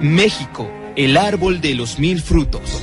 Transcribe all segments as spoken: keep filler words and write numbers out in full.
México, el árbol de los mil frutos.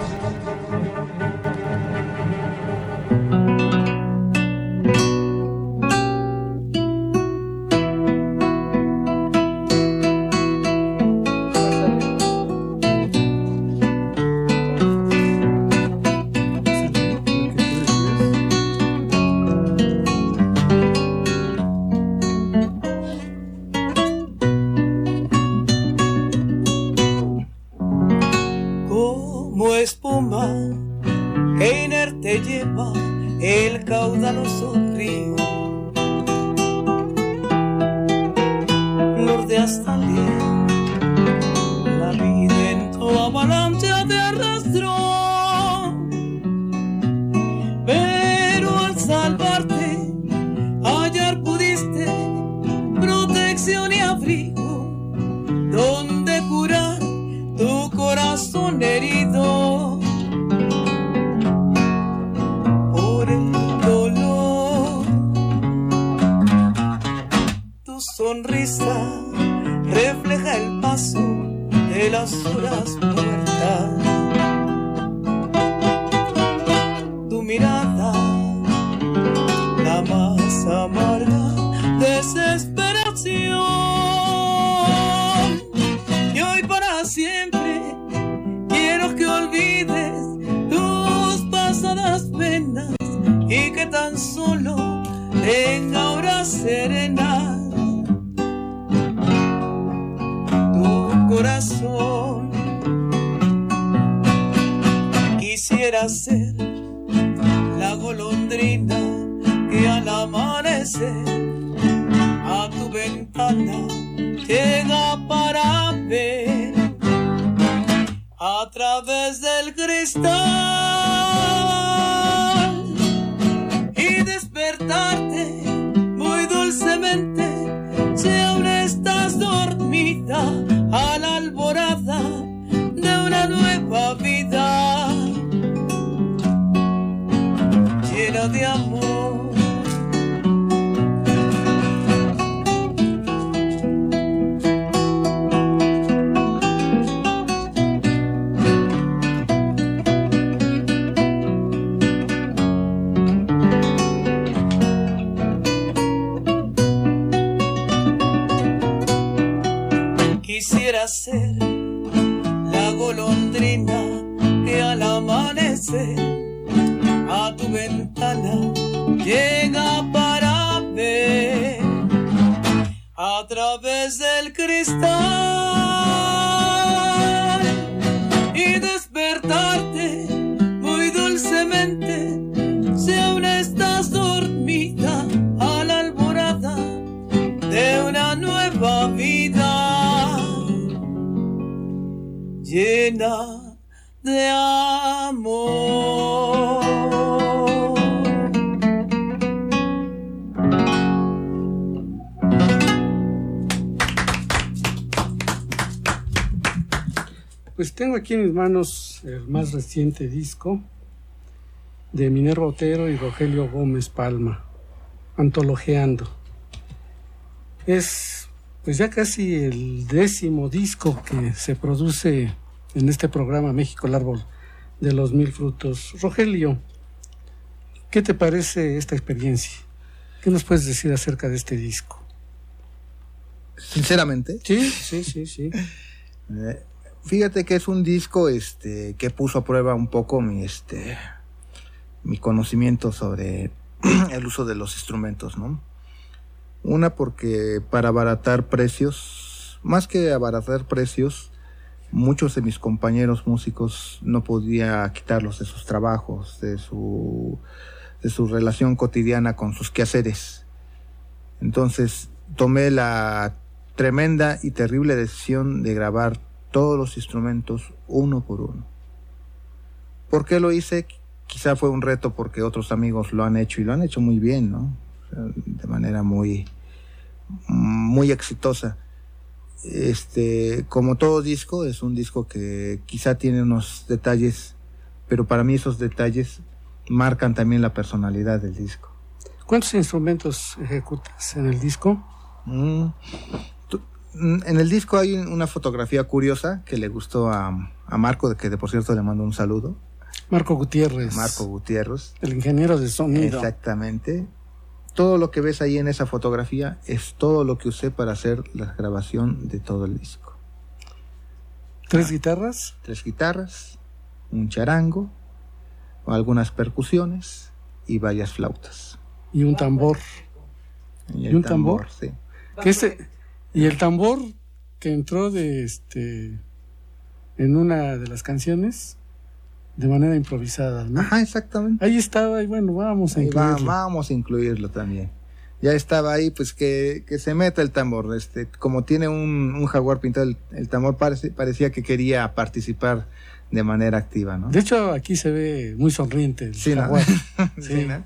Quisiera ser la golondrina que al amanecer a tu ventana llega para ver a través del cristal y despertarte muy dulcemente si aún estás dormida a la alborada de una nueva vida llena de amor. Pues tengo aquí en mis manos el más reciente disco de Minerva Otero y Rogelio Gómez Palma, Antologeando. Es pues ya casi el décimo disco que se produce en este programa México, el árbol de los mil frutos. Rogelio, ¿qué te parece esta experiencia? ¿Qué nos puedes decir acerca de este disco? Sinceramente. Sí, sí, sí, sí. Eh, fíjate que es un disco este, que puso a prueba un poco mi, este, mi conocimiento sobre el uso de los instrumentos, ¿no? Una, porque para abaratar precios, más que abaratar precios, muchos de mis compañeros músicos no podía quitarlos de sus trabajos, de su, de su relación cotidiana con sus quehaceres. Entonces tomé la tremenda y terrible decisión de grabar todos los instrumentos uno por uno. ¿Por qué lo hice? Quizá fue un reto porque otros amigos lo han hecho y lo han hecho muy bien, ¿no? De manera muy, muy exitosa. Este, como todo disco, es un disco que quizá tiene unos detalles, pero para mí esos detalles marcan también la personalidad del disco. ¿Cuántos instrumentos ejecutas en el disco? Mm, En el disco hay una fotografía curiosa que le gustó a, a Marco, de que de por cierto le mando un saludo. Marco Gutiérrez. Marco Gutiérrez. El ingeniero de sonido. Exactamente. Todo lo que ves ahí en esa fotografía es todo lo que usé para hacer la grabación de todo el disco. ¿Tres ah, guitarras? Tres guitarras, un charango, algunas percusiones y varias flautas. Y un tambor. Y, ¿Y un tambor? tambor sí. Que este, y el tambor que entró de este en una de las canciones de manera improvisada, ¿no? Ajá, exactamente. Ahí estaba, y bueno, vamos a incluirlo. Va, vamos a incluirlo también. Ya estaba ahí, pues que, que se meta el tambor. Este, como tiene un, un jaguar pintado, el, el tambor parece, parecía que quería participar de manera activa, ¿no? De hecho, aquí se ve muy sonriente el sí, jaguar. ¿no? Sí. Sí, ¿no?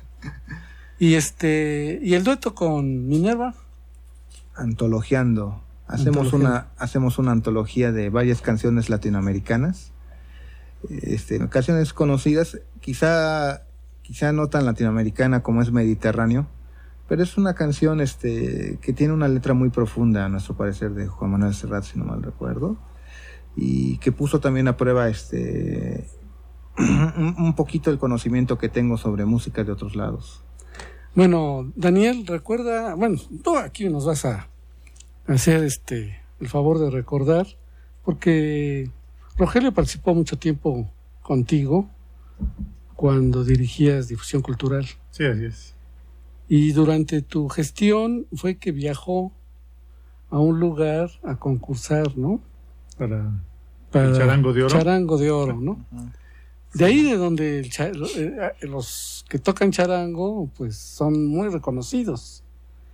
Y este, y el dueto con Minerva. Antologiando. Hacemos Antología. una, hacemos una antología de varias canciones latinoamericanas. Este, canciones conocidas, quizá, quizá no tan latinoamericana como es Mediterráneo, pero es una canción este, que tiene una letra muy profunda, a nuestro parecer, de Juan Manuel Serrat, si no mal recuerdo, y que puso también a prueba este, un, un poquito el conocimiento que tengo sobre música de otros lados. Bueno, Daniel, recuerda, bueno, tú aquí nos vas a hacer este el favor de recordar, porque Rogelio participó mucho tiempo contigo cuando dirigías Difusión Cultural. Sí, así es. Y durante tu gestión fue que viajó a un lugar a concursar, ¿no? Para, Para el Charango de Oro. Charango de Oro, ¿no? Uh-huh. De ahí de donde el cha- los que tocan charango pues son muy reconocidos.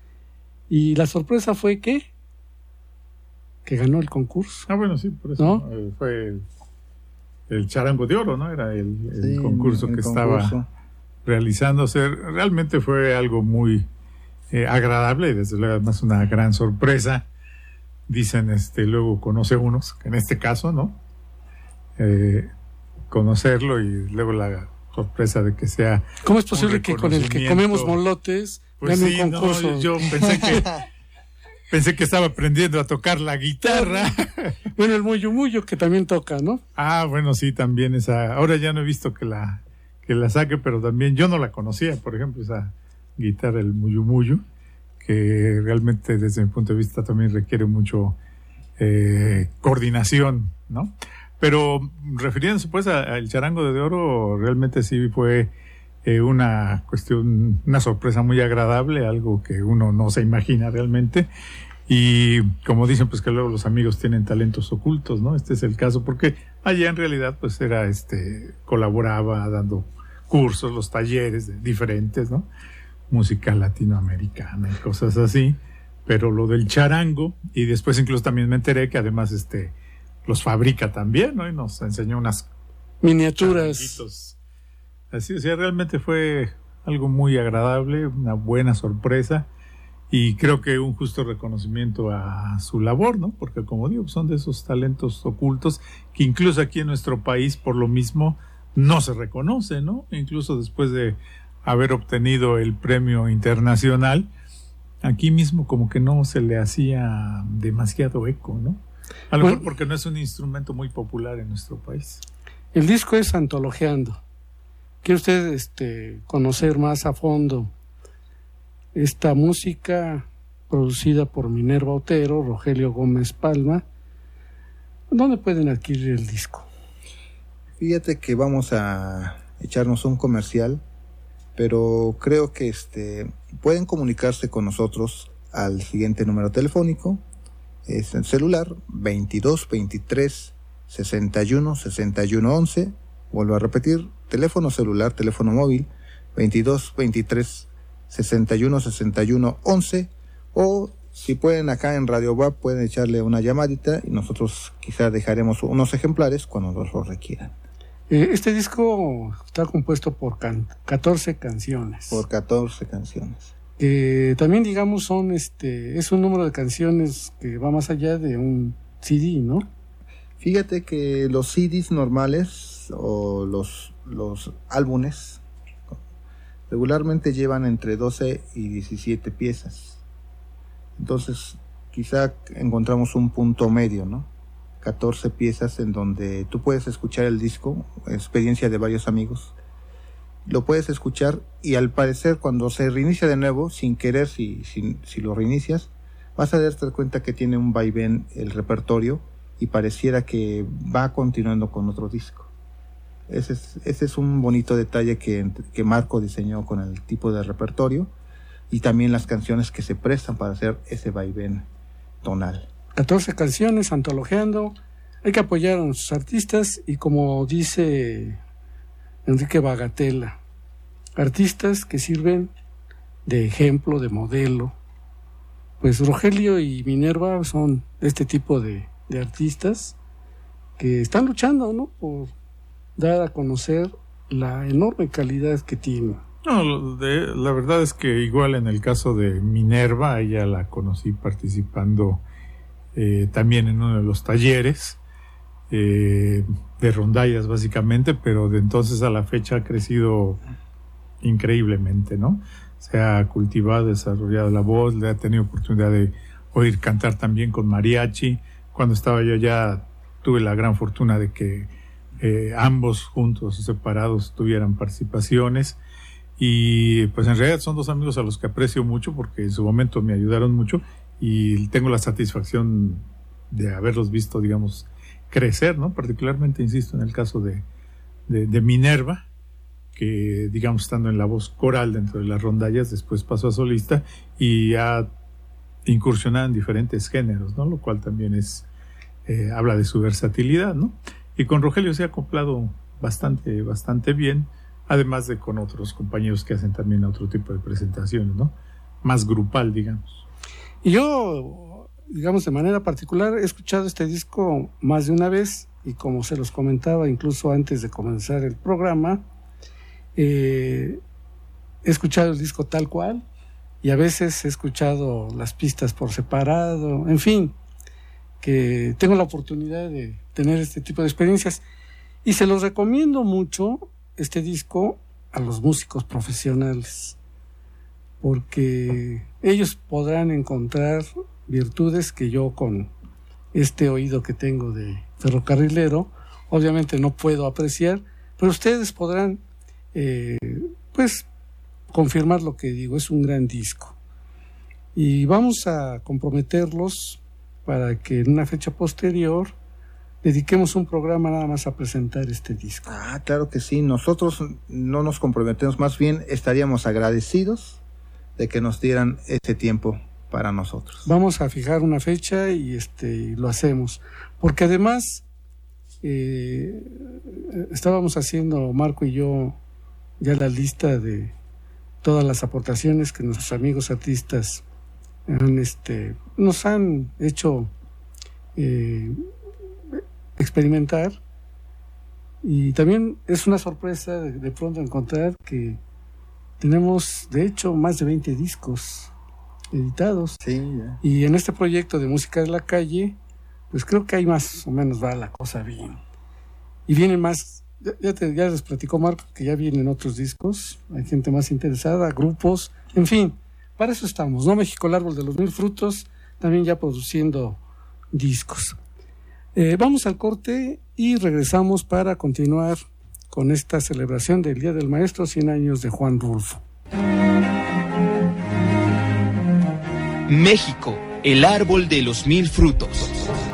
Y la sorpresa fue que que ganó el concurso. Ah, bueno, sí, por eso ¿no? eh, fue el, el Charango de Oro, ¿no? Era el, el sí, concurso el que concurso. estaba realizándose. Realmente fue algo muy eh, agradable y desde luego además una gran sorpresa. Dicen, este, luego conoce unos, que en este caso, ¿no? Eh, conocerlo y luego la sorpresa de que sea. ¿Cómo es posible que con el que comemos molotes pues gane sí, un concurso? No, yo pensé que pensé que estaba aprendiendo a tocar la guitarra. Bueno, el muyu muyu que también toca, ¿no? Ah, bueno, sí, también esa. Ahora ya no he visto que la que la saque, pero también yo no la conocía, por ejemplo, esa guitarra, el muyu muyu, que realmente desde mi punto de vista también requiere mucho eh, coordinación, ¿no? Pero refiriéndose pues al Charango de Oro, realmente sí fue eh, una cuestión, una sorpresa muy agradable, algo que uno no se imagina realmente. Y como dicen, pues que luego los amigos tienen talentos ocultos, ¿no? Este es el caso, porque allá en realidad pues era, este, colaboraba dando cursos, los talleres de diferentes, ¿no? Música latinoamericana y cosas así. Pero lo del charango, y después incluso también me enteré que además, este, los fabrica también, ¿no? Y nos enseñó unas miniaturas. Así, o sea, realmente fue algo muy agradable, una buena sorpresa y creo que un justo reconocimiento a su labor, ¿no? Porque como digo, son de esos talentos ocultos que incluso aquí en nuestro país por lo mismo no se reconoce, ¿no? Incluso después de haber obtenido el premio internacional, aquí mismo como que no se le hacía demasiado eco, ¿no? A lo mejor porque no es un instrumento muy popular en nuestro país. El disco es Antologiando. ¿Quiere usted este, conocer más a fondo esta música producida por Minerva Otero, Rogelio Gómez Palma? ¿Dónde pueden adquirir el disco? Fíjate que vamos a echarnos un comercial, pero creo que este pueden comunicarse con nosotros al siguiente número telefónico. Es el celular veintidós veintitrés sesenta y uno sesenta y uno once. Vuelvo a repetir, teléfono celular, teléfono móvil veintidós veintitrés sesenta y uno sesenta y uno once, o si pueden acá en Radio W A P pueden echarle una llamadita y nosotros quizá dejaremos unos ejemplares cuando los lo requieran. Eh, este disco está compuesto por can- catorce canciones. Por catorce canciones. Que también digamos son este es un número de canciones que va más allá de un C D, ¿no? Fíjate que los C Ds normales o los, los álbumes regularmente llevan entre doce y diecisiete piezas. Entonces, quizá encontramos un punto medio, ¿no? catorce piezas en donde tú puedes escuchar el disco, experiencia de varios amigos, lo puedes escuchar y al parecer cuando se reinicia de nuevo, sin querer, si, si, si lo reinicias, vas a darte cuenta que tiene un vaivén el repertorio y pareciera que va continuando con otro disco. Ese es, ese es un bonito detalle que, que Marco diseñó con el tipo de repertorio y también las canciones que se prestan para hacer ese vaivén tonal. catorce canciones, antologeando. Hay que apoyar a nuestros artistas y como dice Enrique Bagatella, artistas que sirven de ejemplo, de modelo. Pues Rogelio y Minerva son este tipo de, de artistas que están luchando, ¿no?, por dar a conocer la enorme calidad que tienen. No, de, la verdad es que igual en el caso de Minerva, ella la conocí participando eh, también en uno de los talleres eh, de rondallas básicamente, pero de entonces a la fecha ha crecido increíblemente, ¿no? Se ha cultivado, desarrollado la voz, le ha tenido oportunidad de oír cantar también con mariachi. Cuando estaba yo ya tuve la gran fortuna de que eh, ambos juntos o separados tuvieran participaciones. Y pues en realidad son dos amigos a los que aprecio mucho porque en su momento me ayudaron mucho y tengo la satisfacción de haberlos visto, digamos, crecer, ¿no? Particularmente, insisto, en el caso de, de, de Minerva, que, digamos, estando en la voz coral dentro de las rondallas, después pasó a solista y ha incursionado en diferentes géneros, ¿no? Lo cual también es eh, habla de su versatilidad, ¿no? Y con Rogelio se ha acoplado bastante, bastante bien, además de con otros compañeros que hacen también otro tipo de presentaciones, ¿no? Más grupal, digamos. Y yo, digamos, de manera particular, he escuchado este disco más de una vez y como se los comentaba incluso antes de comenzar el programa, eh, he escuchado el disco tal cual y a veces he escuchado las pistas por separado, en fin, que tengo la oportunidad de tener este tipo de experiencias y se los recomiendo mucho este disco a los músicos profesionales porque ellos podrán encontrar virtudes que yo con este oído que tengo de ferrocarrilero obviamente no puedo apreciar, pero ustedes podrán eh, pues confirmar lo que digo. Es un gran disco y vamos a comprometerlos para que en una fecha posterior dediquemos un programa nada más a presentar este disco. Ah, claro que sí. Nosotros no nos comprometemos, más bien estaríamos agradecidos de que nos dieran ese tiempo para nosotros. Vamos a fijar una fecha y este lo hacemos, porque además eh, estábamos haciendo Marco y yo ya la lista de todas las aportaciones que nuestros amigos artistas han, este, nos han hecho eh, experimentar, y también es una sorpresa de, de pronto encontrar que tenemos de hecho más de veinte discos editados. Sí, yeah. Y en este proyecto de Música de la Calle pues creo que ahí más o menos va la cosa bien y vienen más, ya, ya, te, ya les platicó Marco que ya vienen otros discos, hay gente más interesada, grupos, en fin, para eso estamos, ¿no? México, el árbol de los mil frutos, también ya produciendo discos. Eh, vamos al corte y regresamos para continuar con esta celebración del Día del Maestro, cien años de Juan Rulfo. México, el árbol de los mil frutos.